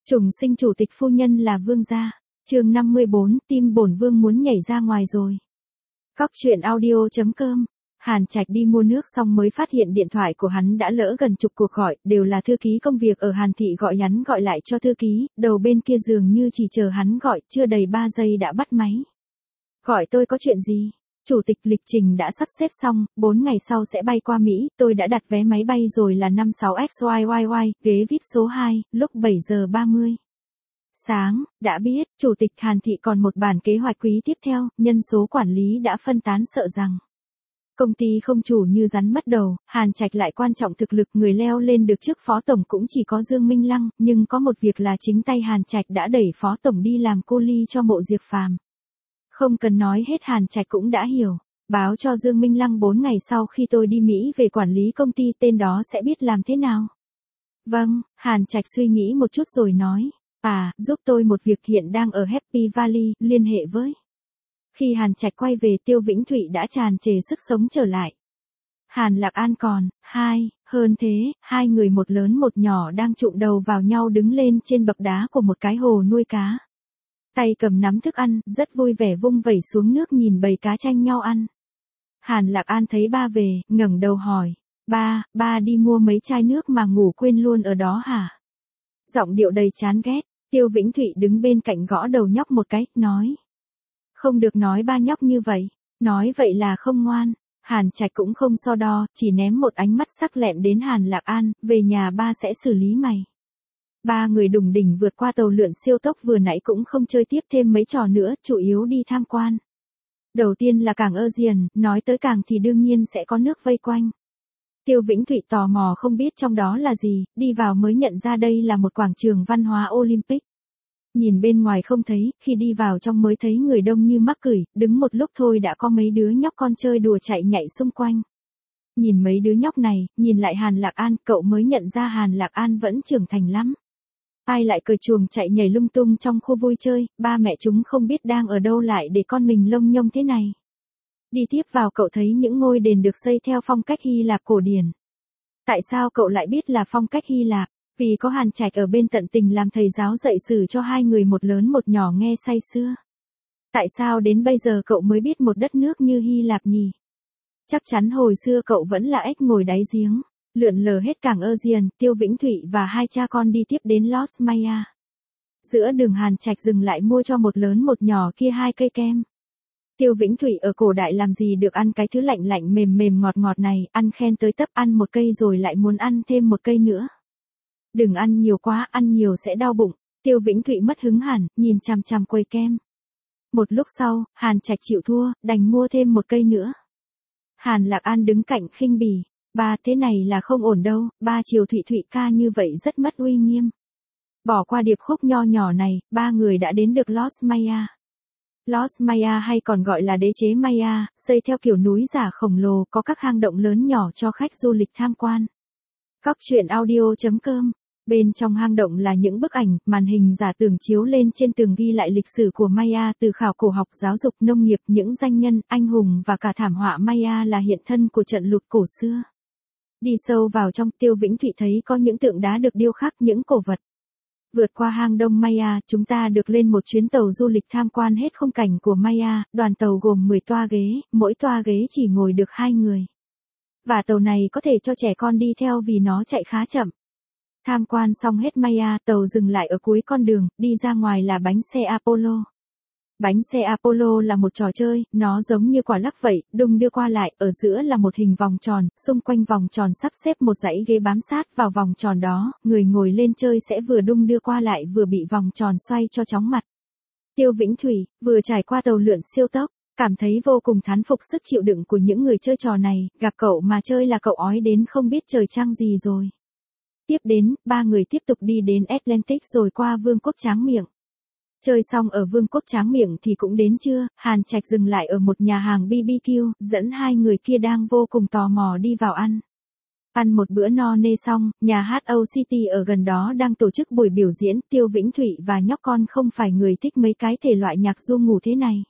Trùng sinh chủ tịch phu nhân là vương gia. Chương 54, tim bổn vương muốn nhảy ra ngoài rồi. Cóc truyện audio.com. Hàn Trạch đi mua nước xong mới phát hiện điện thoại của hắn đã lỡ gần chục cuộc gọi, đều là thư ký công việc ở Hàn Thị gọi nhắn gọi lại cho thư ký, đầu bên kia dường như chỉ chờ hắn gọi, chưa đầy 3 giây đã bắt máy. Gọi tôi có chuyện gì? Chủ tịch, lịch trình đã sắp xếp xong, 4 ngày sau sẽ bay qua Mỹ, tôi đã đặt vé máy bay rồi là 56XYYY, ghế VIP số 2, lúc 7 giờ 30. Sáng, đã biết, Chủ tịch Hàn Thị còn một bản kế hoạch quý tiếp theo, nhân số quản lý đã phân tán sợ rằng công ty không chủ như rắn mất đầu, Hàn Trạch lại quan trọng thực lực, người leo lên được chức phó tổng cũng chỉ có Dương Minh Lăng, nhưng có một việc là chính tay Hàn Trạch đã đẩy phó tổng đi làm cô Ly cho Mộ Diệp Phàm. Không cần nói hết, Hàn Trạch cũng đã hiểu. Báo cho Dương Minh Lăng 4 ngày sau khi tôi đi Mỹ về quản lý công ty, tên đó sẽ biết làm thế nào. Vâng, Hàn Trạch suy nghĩ một chút rồi nói. Giúp tôi một việc, hiện đang ở Happy Valley, liên hệ với. Khi Hàn Trạch quay về, Tiêu Vĩnh Thụy đã tràn trề sức sống trở lại. Hàn Lạc An còn, hơn thế, hai người một lớn một nhỏ đang chụm đầu vào nhau đứng lên trên bậc đá của một cái hồ nuôi cá. Tay cầm nắm thức ăn, rất vui vẻ vung vẩy xuống nước nhìn bầy cá tranh nhau ăn. Hàn Lạc An thấy ba về, ngẩng đầu hỏi, ba đi mua mấy chai nước mà ngủ quên luôn ở đó hả? Giọng điệu đầy chán ghét, Tiêu Vĩnh Thụy đứng bên cạnh gõ đầu nhóc một cái, nói. Không được nói ba nhóc như vậy, nói vậy là không ngoan. Hàn Trạch cũng không so đo, chỉ ném một ánh mắt sắc lẹm đến Hàn Lạc An, về nhà ba sẽ xử lý mày. Ba người đùng đỉnh vượt qua tàu lượn siêu tốc vừa nãy cũng không chơi tiếp thêm mấy trò nữa, chủ yếu đi tham quan. Đầu tiên là cảng Aegean, nói tới cảng thì đương nhiên sẽ có nước vây quanh. Tiêu Vĩnh Thụy tò mò không biết trong đó là gì, đi vào mới nhận ra đây là một quảng trường văn hóa Olympic. Nhìn bên ngoài không thấy, khi đi vào trong mới thấy người đông như mắc cửi, đứng một lúc thôi đã có mấy đứa nhóc con chơi đùa chạy nhảy xung quanh. Nhìn mấy đứa nhóc này, nhìn lại Hàn Lạc An, cậu mới nhận ra Hàn Lạc An vẫn trưởng thành lắm. Ai lại cởi chuồng chạy nhảy lung tung trong khu vui chơi, ba mẹ chúng không biết đang ở đâu lại để con mình lông nhông thế này. Đi tiếp vào cậu thấy những ngôi đền được xây theo phong cách Hy Lạp cổ điển. Tại sao cậu lại biết là phong cách Hy Lạp? Vì có Hàn Trạch ở bên tận tình làm thầy giáo dạy sử cho hai người một lớn một nhỏ nghe say sưa. Tại sao đến bây giờ cậu mới biết một đất nước như Hy Lạp nhỉ? Chắc chắn hồi xưa cậu vẫn là ếch ngồi đáy giếng. Lượn lờ hết cảng Aegean, Tiêu Vĩnh Thụy và hai cha con đi tiếp đến Los Maya. Giữa đường Hàn Trạch dừng lại mua cho một lớn một nhỏ kia 2 cây kem. Tiêu Vĩnh Thụy ở cổ đại làm gì được ăn cái thứ lạnh lạnh mềm mềm ngọt ngọt này, ăn khen tới tấp, ăn một cây rồi lại muốn ăn thêm một cây nữa. Đừng ăn nhiều quá, ăn nhiều sẽ đau bụng. Tiêu Vĩnh Thụy mất hứng hẳn, nhìn chằm chằm quầy kem. Một lúc sau, Hàn Trạch chịu thua, đành mua thêm một cây nữa. Hàn Lạc An đứng cạnh khinh bỉ. Ba, thế này là không ổn đâu, ba chiều Thụy Thụy ca như vậy rất mất uy nghiêm. Bỏ qua điệp khúc nho nhỏ này, ba người đã đến được Los Maya. Los Maya hay còn gọi là đế chế Maya, xây theo kiểu núi giả khổng lồ, có các hang động lớn nhỏ cho khách du lịch tham quan. Cóc truyện audio.com. Bên trong hang động là những bức ảnh, màn hình giả tưởng chiếu lên trên tường ghi lại lịch sử của Maya từ khảo cổ học, giáo dục, nông nghiệp, những danh nhân, anh hùng và cả thảm họa Maya là hiện thân của trận lụt cổ xưa. Đi sâu vào trong, Tiêu Vĩnh Thụy thấy có những tượng đá được điêu khắc, những cổ vật. Vượt qua hang đông Maya, chúng ta được lên một chuyến tàu du lịch tham quan hết khung cảnh của Maya, đoàn tàu gồm 10 toa ghế, mỗi toa ghế chỉ ngồi được 2 người. Và tàu này có thể cho trẻ con đi theo vì nó chạy khá chậm. Tham quan xong hết Maya, tàu dừng lại ở cuối con đường, đi ra ngoài là bánh xe Apollo. Bánh xe Apollo là một trò chơi, nó giống như quả lắc vậy, đung đưa qua lại, ở giữa là một hình vòng tròn, xung quanh vòng tròn sắp xếp một dãy ghế bám sát vào vòng tròn đó, người ngồi lên chơi sẽ vừa đung đưa qua lại vừa bị vòng tròn xoay cho chóng mặt. Tiêu Vĩnh Thụy, vừa trải qua tàu lượn siêu tốc, cảm thấy vô cùng thán phục sức chịu đựng của những người chơi trò này, gặp cậu mà chơi là cậu ói đến không biết trời trăng gì rồi. Tiếp đến, ba người tiếp tục đi đến Atlantic rồi qua Vương quốc Tráng Miệng. Chơi xong ở Vương quốc Tráng Miệng thì cũng đến trưa, Hàn Trạch dừng lại ở một nhà hàng BBQ, dẫn hai người kia đang vô cùng tò mò đi vào ăn. Ăn một bữa no nê xong, nhà hát O City ở gần đó đang tổ chức buổi biểu diễn, Tiêu Vĩnh Thụy và nhóc con không phải người thích mấy cái thể loại nhạc du ngủ thế này.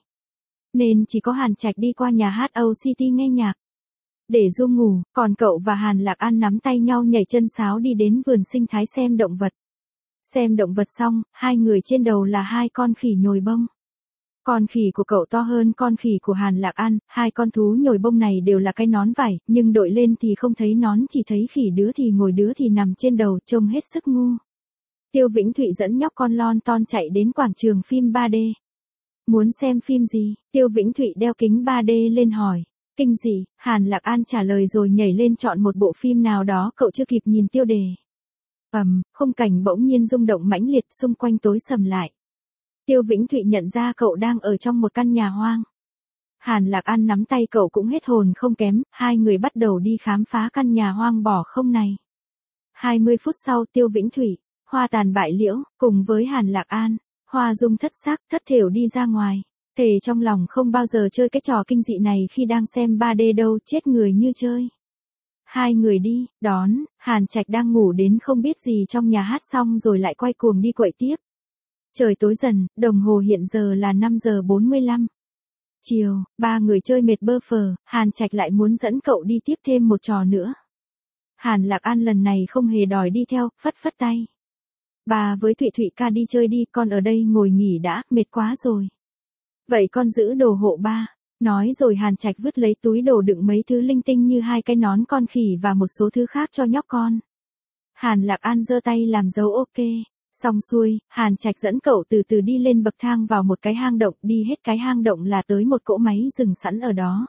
Nên chỉ có Hàn Trạch đi qua nhà hát O City nghe nhạc. Để du ngủ, còn cậu và Hàn Lạc An nắm tay nhau nhảy chân sáo đi đến vườn sinh thái xem động vật. Xem động vật xong, hai người trên đầu là hai con khỉ nhồi bông. Con khỉ của cậu to hơn con khỉ của Hàn Lạc An, hai con thú nhồi bông này đều là cái nón vải, nhưng đội lên thì không thấy nón, chỉ thấy khỉ đứa thì ngồi đứa thì nằm trên đầu, trông hết sức ngu. Tiêu Vĩnh Thụy dẫn nhóc con lon ton chạy đến quảng trường phim 3D. Muốn xem phim gì? Tiêu Vĩnh Thụy đeo kính 3D lên hỏi. Kinh dị, Hàn Lạc An trả lời rồi nhảy lên chọn một bộ phim nào đó cậu chưa kịp nhìn tiêu đề. Khung cảnh bỗng nhiên rung động mãnh liệt, xung quanh tối sầm lại. Tiêu Vĩnh Thụy nhận ra cậu đang ở trong một căn nhà hoang. Hàn Lạc An nắm tay cậu cũng hết hồn không kém, hai người bắt đầu đi khám phá căn nhà hoang bỏ không này. 20 phút sau Tiêu Vĩnh Thụy, Hoa Tàn bại liễu, cùng với Hàn Lạc An, Hoa Dung thất xác, thất thểu đi ra ngoài. Thề trong lòng không bao giờ chơi cái trò kinh dị này khi đang xem 3D đâu, chết người như chơi. Hai người đi, đón, Hàn Trạch đang ngủ đến không biết gì trong nhà hát xong rồi lại quay cuồng đi quậy tiếp. Trời tối dần, đồng hồ hiện giờ là 5 giờ 45. Chiều, ba người chơi mệt bơ phờ, Hàn Trạch lại muốn dẫn cậu đi tiếp thêm một trò nữa. Hàn Lạc An lần này không hề đòi đi theo, phất phất tay. Bà với Thụy Thụy ca đi chơi đi, con ở đây ngồi nghỉ đã, mệt quá rồi. Vậy con giữ đồ hộ ba. Nói rồi Hàn Trạch vứt lấy túi đồ đựng mấy thứ linh tinh như hai cái nón con khỉ và một số thứ khác cho nhóc con. Hàn Lạc An giơ tay làm dấu ok. Xong xuôi, Hàn Trạch dẫn cậu từ từ đi lên bậc thang vào một cái hang động, đi hết cái hang động là tới một cỗ máy dừng sẵn ở đó.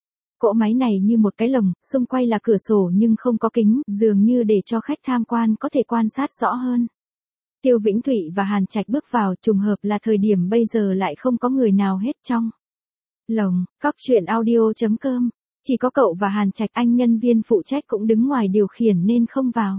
Cỗ máy này như một cái lồng, xung quanh là cửa sổ nhưng không có kính, dường như để cho khách tham quan có thể quan sát rõ hơn. Tiêu Vĩnh Thụy và Hàn Trạch bước vào, trùng hợp là thời điểm bây giờ lại không có người nào hết trong lồng. Cóc truyện audio.com. Chỉ có cậu và Hàn Trạch, anh nhân viên phụ trách cũng đứng ngoài điều khiển nên không vào.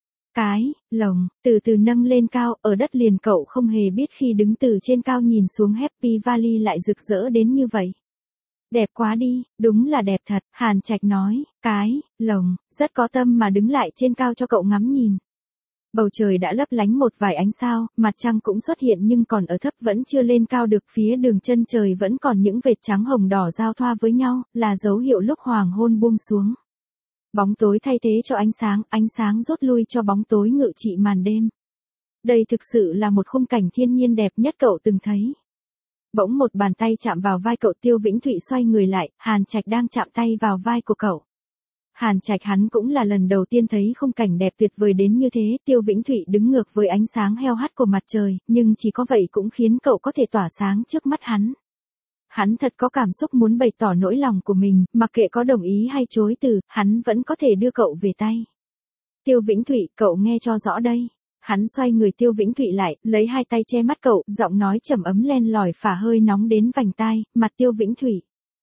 Cái lồng từ từ nâng lên cao, ở đất liền cậu không hề biết khi đứng từ trên cao nhìn xuống Happy Valley lại rực rỡ đến như vậy. Đẹp quá đi, đúng là đẹp thật, Hàn Trạch nói, cái lồng rất có tâm mà đứng lại trên cao cho cậu ngắm nhìn. Bầu trời đã lấp lánh một vài ánh sao, mặt trăng cũng xuất hiện nhưng còn ở thấp vẫn chưa lên cao được, phía đường chân trời vẫn còn những vệt trắng hồng đỏ giao thoa với nhau, là dấu hiệu lúc hoàng hôn buông xuống. Bóng tối thay thế cho ánh sáng rút lui cho bóng tối ngự trị màn đêm. Đây thực sự là một khung cảnh thiên nhiên đẹp nhất cậu từng thấy. Bỗng một bàn tay chạm vào vai cậu, Tiêu Vĩnh Thụy xoay người lại, Hàn Trạch đang chạm tay vào vai của cậu. Hàn Trạch hắn cũng là lần đầu tiên thấy khung cảnh đẹp tuyệt vời đến như thế, Tiêu Vĩnh Thụy đứng ngược với ánh sáng heo hắt của mặt trời, nhưng chỉ có vậy cũng khiến cậu có thể tỏa sáng trước mắt hắn. Hắn thật có cảm xúc muốn bày tỏ nỗi lòng của mình, mặc kệ có đồng ý hay chối từ, hắn vẫn có thể đưa cậu về tay. Tiêu Vĩnh Thụy, cậu nghe cho rõ đây. Hắn xoay người Tiêu Vĩnh Thụy lại, lấy hai tay che mắt cậu, giọng nói trầm ấm len lỏi phả hơi nóng đến vành tai, mặt Tiêu Vĩnh Thụy.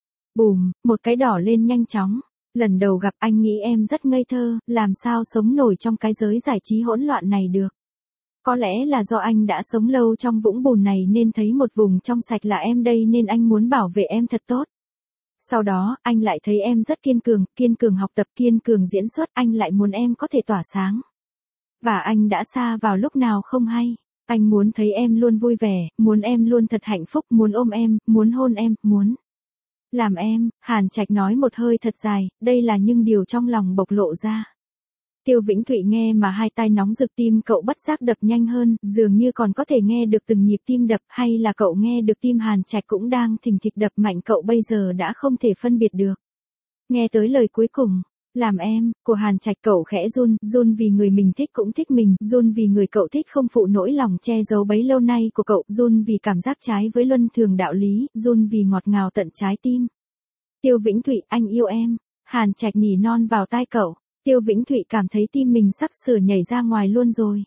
Bùm, một cái đỏ lên nhanh chóng. Lần đầu gặp anh nghĩ em rất ngây thơ, làm sao sống nổi trong cái giới giải trí hỗn loạn này được. Có lẽ là do anh đã sống lâu trong vũng bùn này nên thấy một vùng trong sạch là em đây nên anh muốn bảo vệ em thật tốt. Sau đó, anh lại thấy em rất kiên cường học tập, kiên cường diễn xuất, anh lại muốn em có thể tỏa sáng. Và anh đã xa vào lúc nào không hay. Anh muốn thấy em luôn vui vẻ, muốn em luôn thật hạnh phúc, muốn ôm em, muốn hôn em, muốn làm em. Hàn Trạch nói một hơi thật dài, đây là những điều trong lòng bộc lộ ra. Tiêu Vĩnh Thụy nghe mà hai tai nóng rực, tim cậu bất giác đập nhanh hơn, dường như còn có thể nghe được từng nhịp tim đập, hay là cậu nghe được tim Hàn Trạch cũng đang thình thịch đập mạnh, cậu bây giờ đã không thể phân biệt được. Nghe tới lời cuối cùng, làm em, của Hàn Trạch, cậu khẽ run vì người mình thích cũng thích mình, run vì người cậu thích không phụ nỗi lòng che giấu bấy lâu nay của cậu, run vì cảm giác trái với luân thường đạo lý, run vì ngọt ngào tận trái tim. Tiêu Vĩnh Thụy, anh yêu em. Hàn Trạch nỉ non vào tai cậu. Tiêu Vĩnh Thụy cảm thấy tim mình sắp sửa nhảy ra ngoài luôn rồi.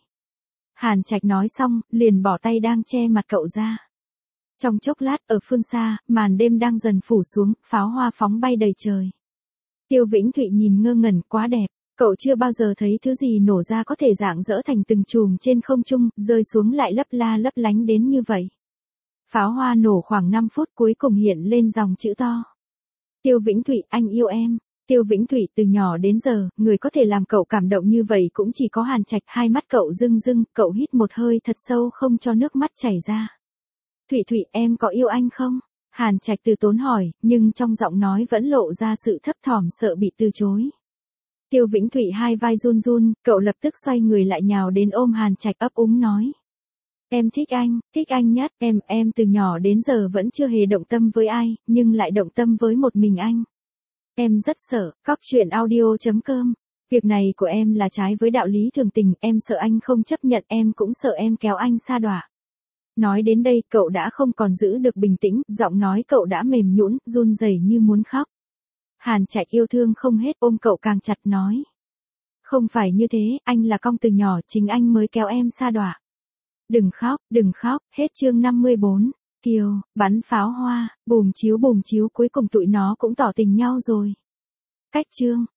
Hàn Trạch nói xong, liền bỏ tay đang che mặt cậu ra. Trong chốc lát, ở phương xa, màn đêm đang dần phủ xuống, pháo hoa phóng bay đầy trời. Tiêu Vĩnh Thụy nhìn ngơ ngẩn, quá đẹp. Cậu chưa bao giờ thấy thứ gì nổ ra có thể rạng rỡ thành từng chùm trên không trung, rơi xuống lại lấp la lấp lánh đến như vậy. Pháo hoa nổ khoảng 5 phút cuối cùng hiện lên dòng chữ to. Tiêu Vĩnh Thụy, anh yêu em. Tiêu Vĩnh Thụy, từ nhỏ đến giờ, người có thể làm cậu cảm động như vậy cũng chỉ có Hàn Trạch. Hai mắt cậu rưng, cậu hít một hơi thật sâu không cho nước mắt chảy ra. Thụy Thụy, em có yêu anh không? Hàn Trạch từ tốn hỏi, nhưng trong giọng nói vẫn lộ ra sự thấp thỏm sợ bị từ chối. Tiêu Vĩnh Thụy hai vai run run, cậu lập tức xoay người lại nhào đến ôm Hàn Trạch ấp úng nói. Em thích anh nhất, em từ nhỏ đến giờ vẫn chưa hề động tâm với ai, nhưng lại động tâm với một mình anh. Em rất sợ, Cóc truyện audio.com. Việc này của em là trái với đạo lý thường tình, em sợ anh không chấp nhận, em cũng sợ em kéo anh sa đọa. Nói đến đây, cậu đã không còn giữ được bình tĩnh, giọng nói cậu đã mềm nhũn, run rẩy như muốn khóc. Hàn Trạch yêu thương không hết, ôm cậu càng chặt nói. Không phải như thế, anh là cong từ nhỏ, chính anh mới kéo em sa đọa. Đừng khóc, hết chương 54. Kiều, bắn pháo hoa, bùm chiếu cuối cùng tụi nó cũng tỏ tình nhau rồi. Cách chương.